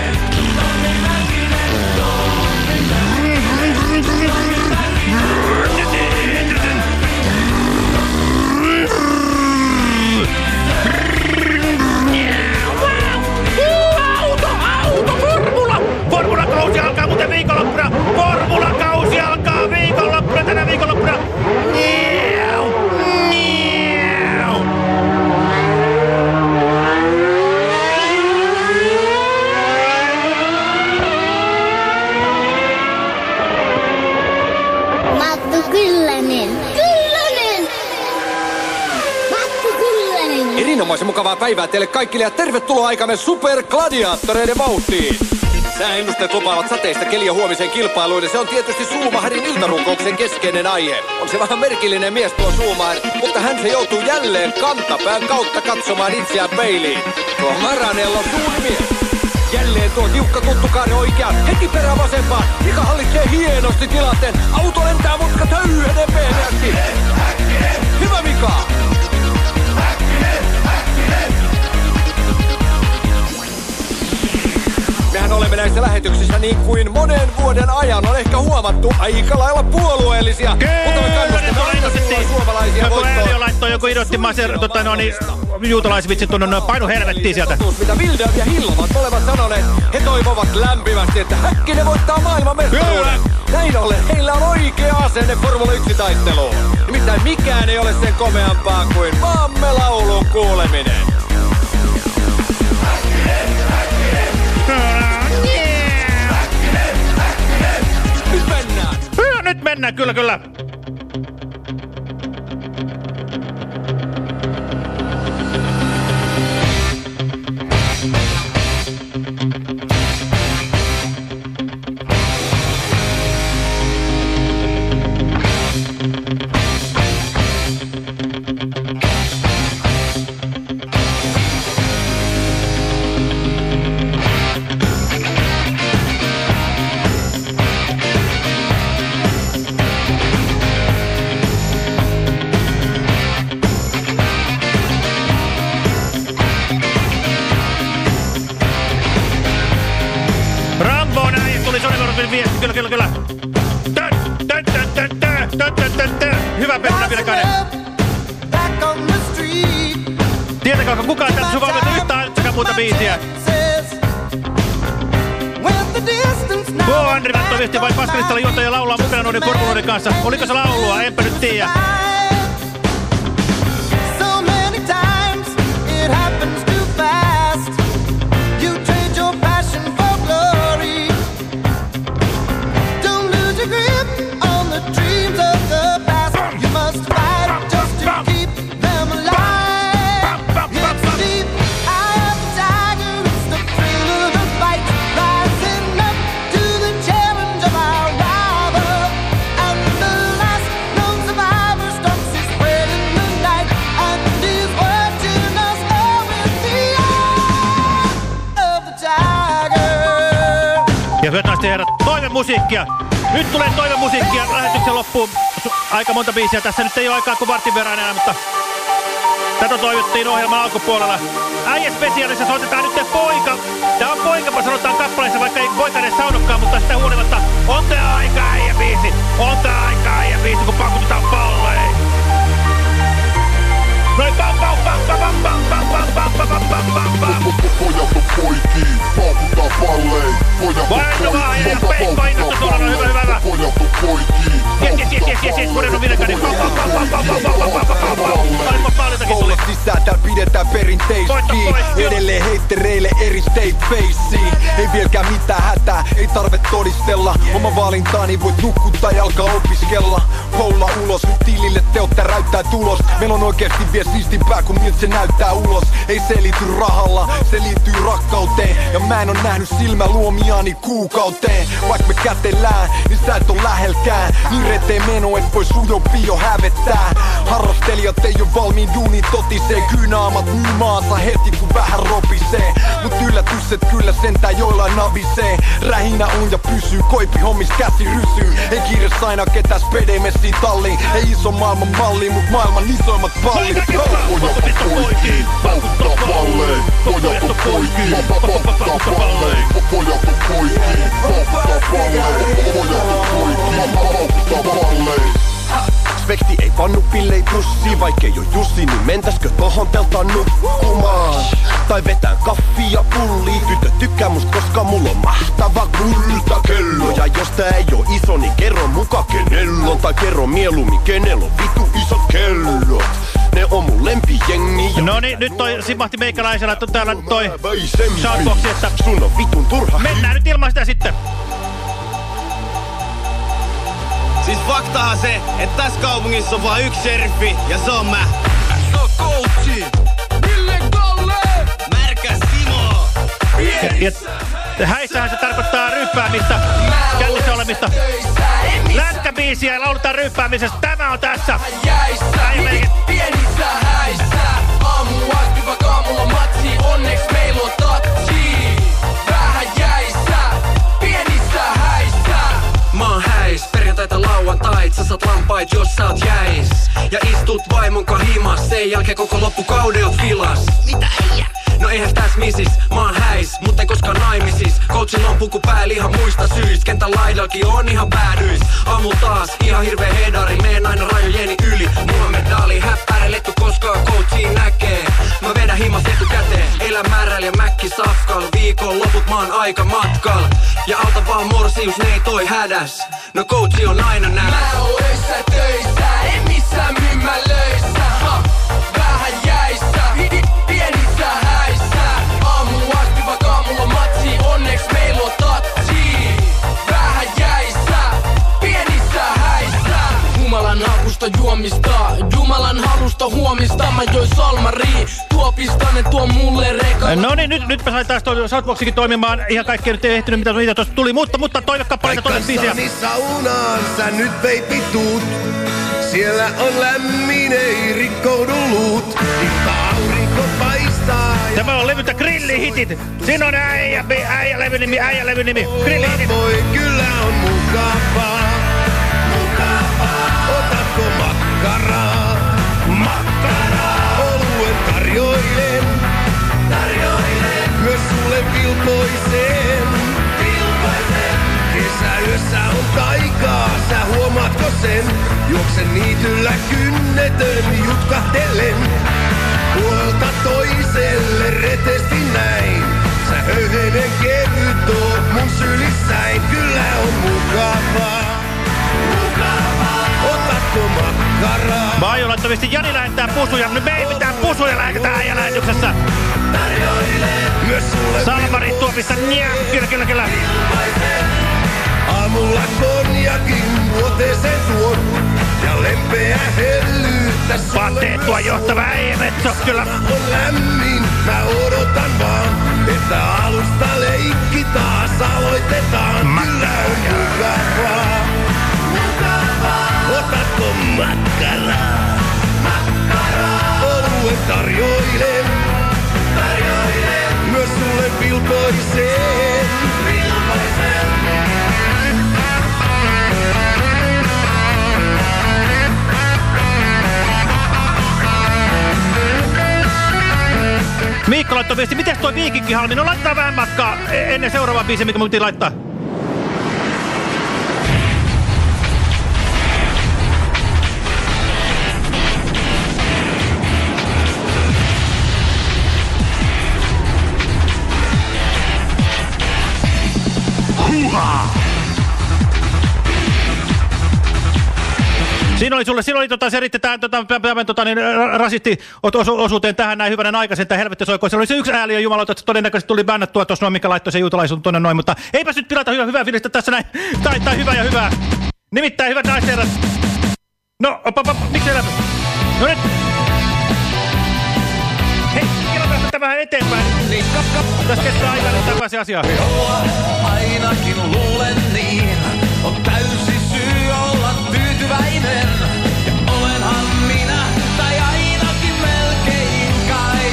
Formula-kausi alkaa muuten viikonloppuna! Formula-kausi alkaa viikonloppuna tänä viikonloppuna! Niau! Niau! Matti Kyllönen! Kyllönen! Matti Kyllönen! Erinomaisen mukavaa päivää teille kaikille ja tervetuloa aikamme supergladiaattoreiden vauhtiin! Sääennusteet lupaavat sateista keliä huomiseen kilpailuun ja se on tietysti Sulmaherin iltarunkouksen keskeinen aihe. On se vähän merkillinen mies tuo Sulmaher, mutta hän se joutuu jälleen kantapään kautta katsomaan itseään peiliin. Tuo Maranello on suuri mies. Jälleen tuo tiukka tuttukaari oikeaan, heti perään vasempaan. Mika hallitsee hienosti tilanteen. Auto lentää mutka töyhden pehmeästi. Hyvä Mika! Mehän olemme näissä lähetyksissä niin kuin monen vuoden ajan on ehkä huomattu aika lailla puolueellisia. Kyllä, mutta me kannustamme aina silloin suomalaisia voittoon. Joku laittoi joku idotti maser, tota no niin, juutalaisvitsit tuonne painu helvettiin sieltä. Mitä Vilde ja Hillo ovat molemmat sanoneet, he toivovat lämpimästi, että Häkkinen voittaa maailman mestaruuden. Näin ollen heillä on oikea asenne Formula yksi -taisteluun. Nimittäin mikään ei ole sen komeampaa kuin maamme laulun kuuleminen. Nyt mennään! Nyt mennään, kyllä, kyllä! Kyllä, kyllä, kyllä. Hyvä Pekka Vilkainen. Tietääkö kukaan tästä sun valmiita yhtään muuta biisiä? Tuo Andri Vatto viesti vain Paskalistalla juontaja laulaa mukana noiden formuloiden kanssa. Oliko se laulua? Enpä nyt tiedä. Ja hyvät naiset ja herrat, toivemusiikkia. Nyt tulee toivemusiikkia lähetyksen loppuun. Aika monta biisiä. Tässä nyt ei ole aikaa kuin vartin verran enää, mutta tätä toivottiin ohjelman alkupuolella. Äijäspesiaalissa soitetaan nyt poika. Tää on poika, sanotaan kappaleissa, vaikka ei poika edes saunokkaan, mutta sitä huolimatta on tää aika äijäbiisi. On tää aika äijäbiisi, kun pakutetaan Pojat on poikii, paukuttaa pallein. Pojat on poikii, paukuttaa pallein. Pojat on poikii, Yes, yes, yes, yes, yes, Moreno Vilkanen. Koulu sisään tääl pidetään perinteiskiin. Edelleen heittereille eri state faceen. Ei vieläkään mitään hätää, ei tarve todistella. Oma valintaani voit nukkuttaa ja alkaa opiskella. Koululla ulos, nyt tilille teot täräyttää tulos. Meillä on oikeesti vielä siistimpää kuin miltä se näyttää ulos. Ei se liity rahalla, se liittyy rakkauteen. Ja mä en oo nähnyt silmä luomiaani kuukauteen. Vaikka me kätellään, niin sä et oo lähelkään. Niin reteen meno, et voi sujopii jo hävettää. Harrastelijat ei oo valmiin duuniin totisee. Kyynaamat myy maansa heti kun vähän ropisee. Mut yllätys et kyllä sentään joillain navisee. Rähinä on ja pysyy, koipi hommis käsi rysyy. Ei kiire aina ketään spedemessiin talliin. Ei iso maailman malli, mut maailman isoimmat pallit. Pojat on poikii, paukuttaa pallein. Pojat on poikii, paukuttaa pallein. Pojat on poikii, paukuttaa pallein. Pojat on poikii, paukuttaa pallein. Spekti ei pannu pillei pussiin, vaikkei oo Jussi, niin mentäskö tohon teltaan nukkumaan? Tai vetään kaffia pulliin, tytöt tykkää must koska mulla on mahtava kultakello. Ja jos tää ei oo iso, niin kerro muka kenellä on. Tai kerro mieluummin kenellä on vitu isot kellot. Ne on mun lempijengi. No niin, nyt toi simahti meikäläisellä, että täällä toi shoutboxi, että sun on vitun turha. Mennään nyt ilman sitä sitten. Siis faktahan se, että tässä kaupungissa on vaan yksi sheriffi, ja se on mä. Se on coachi. Ville Galle. Märkä Simo. Ja häissähän se tarkoittaa ryppäämistä, kännissä olemista. Lätkäbiisiä ja lauletaan ryppäämisestä. Tämä on tässä. Pienissä häissä. Aamu asti vaikka aamulla matsi. Onneks meillä on tatsi. Vähän jäissä. Pienissä häissä. Mä oon häis, perjantaita lauantait. Sä saat lampait, jos sä oot jäis. Ja istut vaimonka himas. Sen jälkeen koko loppukauden oot filas. Mitä äijä? No eihän täs misis, mä oon häis, mutta en koskaan naimisis. Coachilla on puku päällä ihan muista syistä. Kentän laidalki on ihan päädyis. Aamu taas, ihan hirveä hedari. Meen aina rajojeni yli. Muhammed Ali, häppäräletty koskaan coachiin näkee. Mä vedän himas etukäteen. Elän määrällä ja mäkki safkal. Viikon loput mä oon aika matkal. Ja auta vaan morsius, ne ei toi hädäs. No coachi on aina nää. Mä oon öissä töissä, en missään myymälöissä. Ha, vähän jäissä, pienissä häissä. Aamu asti vaikka aamulla matsi, onneks meillä on tatsi. Vähän jäissä, pienissä häissä. Jumalan hakusta juomista, Jumalan halusta huomista. Mä join salmariin, tuopista ne tuo mulle reka. No niin, nyt, nyt mä sain taas toi Shoutboxikin toimimaan. Ihan kaikkea nyt ei ehtinyt, mitä niitä tuosta tuli. Mutta, mutta toivekappaleita, toivebiisiä. Saunaan sä nyt baby tuut. Siellä on lämmin, ei rikkoudu luut. Ilta aurinko paistaa. Tämä on levyltä Grillihitit. Siinä on äijä, äijä levynimi, äijä levynimi. Grillihitit. Voi, kyllä on mukavaa. Mukavaa. Otatko makkaraa? Makkaraa. Oluen tarjoilen. Tarjoilen. Myös sulle vilpoisen. Vilpoisen. Kesäyössä on taikaa, sä huomaatko sen? Juoksen niityllä kynnetön jutkahtelen. Puolta toiselle retesti näin. Sä höyhenen kevyt oot mun sylissäin. Kyllä on mukavaa. Mukavaa. Otatko makkaraa? Baiju laittavasti Jani lähettää pusuja. Nyt me ei mitään pusuja lähetetään äijä lähetyksessä. Myös sulle Salmarit tuopissa. Njää. Kyllä, kyllä, kyllä. Aamulla konjakin vuoteeseen tuon. Ja lempeä hellyyttä sulle. Pateettua johtava äijä metso, kyllä. On lämmin, mä odotan vaan. Että alusta leikki taas aloitetaan. Kyllä on mukavaa. Mukavaa. Otatko makkaraa? Makkaraa. Oluen tarjoilen. Tarjoilen. Myös sulle vilpoisen. Vilpoisen. Miikka laittoi viesti, mites toi Viikinkihalmi? No laitetaan vähän matkaa ennen seuraavaa biisiä, mikä mun piti laittaa. Siinä oli sulle, siinä oli tota, se riitetään tota, tota, niin, rasisti osu, osuuteen tähän näin hyvänen aikaisen, että helvetti soikoo. Siellä oli se yksi ääli ja jumalauta, että todennäköisesti tuli bännättua tuossa noin, mikä laittoi sen juutalaisuuden tuonne noin, mutta eipäs nyt pilata hyvää, hyvää fiilistä tässä näin. Tai, tai hyvää ja hyvää. Nimittäin hyvät naiset. No, op, op, op, miksi ei läpi? No nyt. Hei, kello päästä vähän eteenpäin. Tässä kestää aikaa nyt takaisin asiaan. Ainakin luulen niin, on täysi syy olla tyytyväinen. Ja olenhan minä, tai ainakin melkein kai.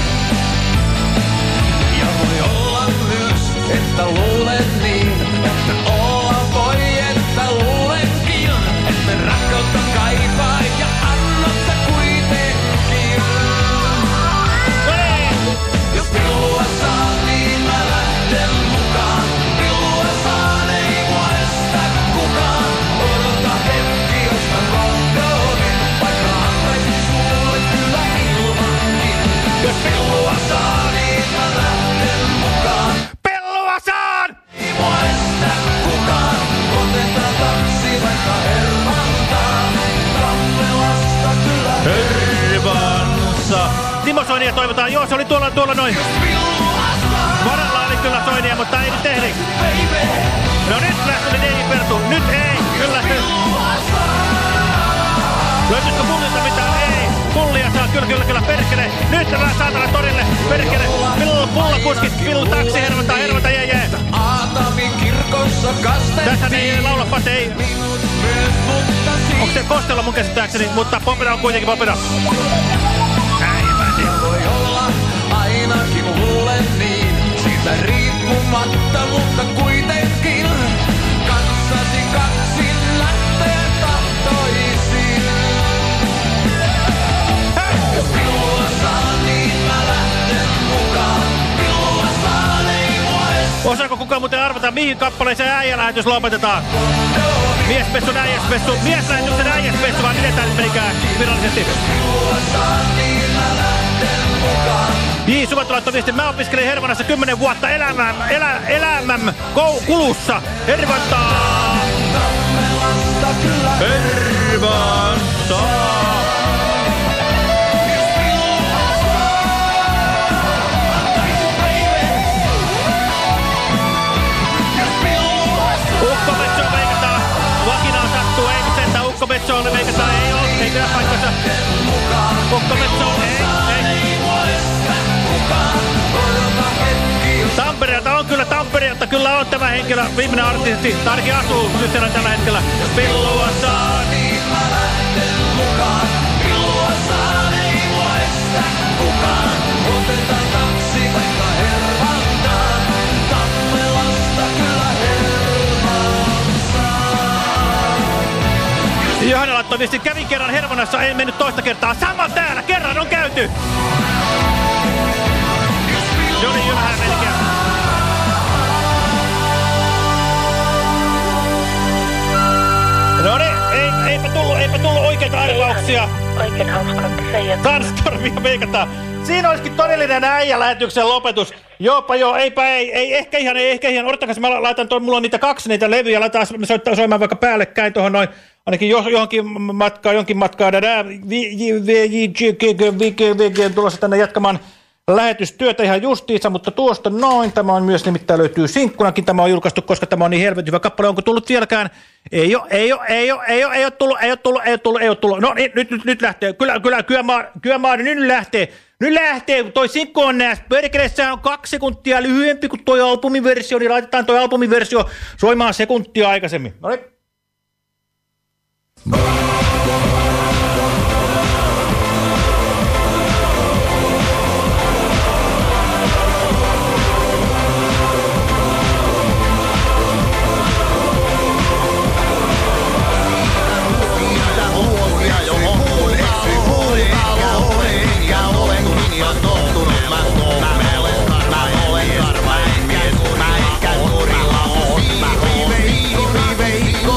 Ja voi olla myös, että luulen niin, että olla voi, että luulenkin, että rakkautta kaipaa ja annat sä kuitenkin. Jos minua saa, niin mä lähden mukaan. Minua saan, ei mua estä kukaan. Odota hetki, jos mä kohdoonin, vaikka antaisin sulle kyllä ilmankin. Jos minua saa, niin mä lähden mukaan. Pellua saan! Ei mua estä kukaan. Otetaan taksi vaikka Hervantaan. Rammelasta kyllä Hervansa. Timo Soinia toivotaan. Joo, se oli tuolla, tuolla noin. Varalla oli kyllä Soinia, mutta ei nyt ehdi. No nyt lähti Neili Pertu. Nyt ei. Kyllä lähti. Löytyisikö pullilta mitään? Ei. Pullia saa. Kyllä, kyllä, kyllä. Perkele. Nyt tämä saatana torille. Perkele. Milloin pullakuskit. Milloin taksi. Hervata, hervata. Jee, jee. Aatamin kirkossa kastettiin. Tässä ei laula Pate, ei. Onko se Kostelo mun käsittääkseni? Mutta Popeda on kuitenkin Popeda. Voi olla, ainakin luulen niin, siitä riippumatta, mutta kuitenkin kanssasi kaksin lähteä tahtoisin. Jos minua saa, niin mä lähden mukaan. Minua saan, ei mua estä. Osaako kukaan muuten arvata, mihin kappaleeseen äijälähetys lopetetaan? Miespessun äijäspessu. Mieslähetyksen äijäspessu, vaan pidetään nyt meikään virallisesti. Minua saa, niin mä lähden mukaan. Jii, Suvattu laittoi viesti. Mä opiskelin Hervannassa kymmenen vuotta elämäm, elä, elämäm kulussa. Hervantaa! Hervantaa! Ukkometsoon veikataan. Vakinaan sattuu. Ei nyt sentään Ukkometsoon veikataan. Ei oo. Ei pidä paikkansa. Ukkometsoon. Ei. Ei. Tampereelta on kyllä Tampereelta. Kyllä on tämä henkilö. Viimeinen artisti. Tarki asuu nyt siellä tällä hetkellä. Pillua saa. Niin mä lähden mukaan. Pillua saa, ei mua estä kukaan. Otetaan taksi vaikka Hervantaan. Tammelasta kyllä Hervansaan. Johanna laittoi viesti. Kävin kerran Hervannassa. En mennyt toista kertaa. Sama täällä. Kerran on käyty. Joni Jylhää melkein. No niin, ei, eipä tullut, eipä tullut oikeita arvauksia. Oikein hauskaa, että se ei Tansstormia veikataan. Siinä olisikin todellinen äijälähetyksen lopetus. Jopa joo, eipä ei, ei, ehkä ihan, ei, ehkä ihan. Odottakas, mä laitan tuon, mulla on niitä kaksi niitä levyjä, laitetaan soimaan vaikka päällekkäin tuohon noin. Ainakin johonkin matkaa, jonkin matkaa. Tulossa tänne jatkamaan lähetystyötä ihan justiinsa, mutta tuosta noin. Tämä on myös nimittäin löytyy sinkkunakin. Tämä on julkaistu, koska tämä on niin helvetin hyvä kappale. Onko tullut vieläkään? Ei ole, ei ole, ei ole, ei ole, ei ole tullut, ei ole tullut, ei ole tullut, ei ole tullut. No niin, nyt, nyt, nyt lähtee. Kyllä, kyllä, kyllä, kyllä, kyllä, nyt lähtee. Nyt lähtee, kun toi sinkku on nääs. Perkeleessä on kaksi sekuntia lyhyempi kuin toi albumiversio, niin laitetaan toi albumiversio soimaan sekuntia aikaisemmin. No niin. Viikko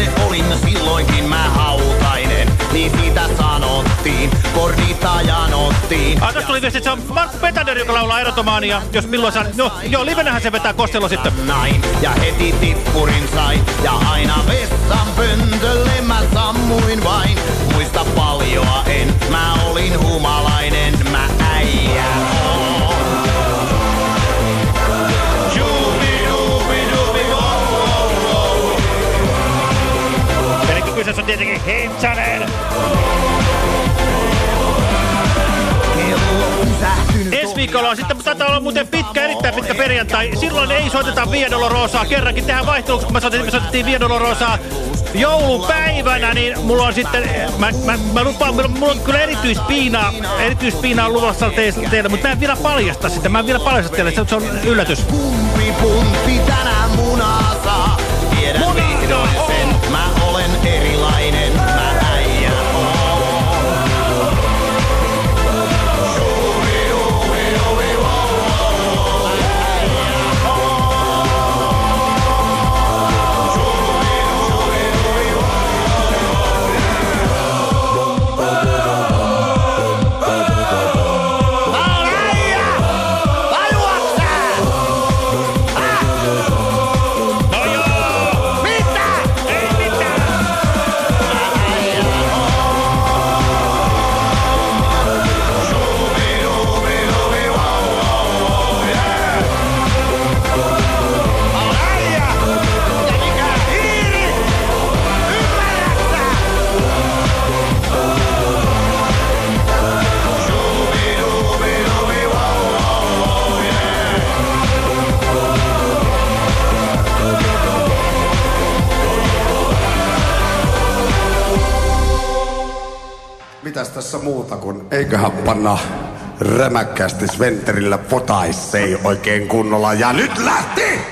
olin silloinkin mä hautainen. Niin siitä sanottiin, kordita janottiin. Ah, tässä tuli viesti, että se on Markku Petander, joka laulaa Erotomaania. Jos milloin saa... No, joo, livenähän se vetää Kostello sitten. Näin, ja heti tippurin sai. Ja aina vessan pöntölle mä sammuin vain. Muista paljoa en, mä olin humalainen, mä äijä oon. Elikkä kyseessä on tietenkin Hintsanen. Ensi viikolla on sitten, taitaa olla muuten pitkä, erittäin pitkä perjantai. Silloin ei soiteta Via Dolorosaa. Kerrankin tehdään vaihteluksi, kun me soitettiin, me soitettiin Via Dolorosaa joulupäivänä, niin mulla on sitten, mä, mä, mä lupaan, mulla on kyllä erityispiinaa, erityispiinaa luvassa teille, mutta mä en vielä paljasta sitä, mä en vielä paljasta teille, se on yllätys. Kumpi pumpi tänään munaa saa, tiedän vihdoin sen, mä olen erilainen, mä äijä oon. Mitäs tässä muuta kuin eiköhän panna rämäkkäästi Sventerillä potaissei oikein kunnolla. Ja nyt lähti!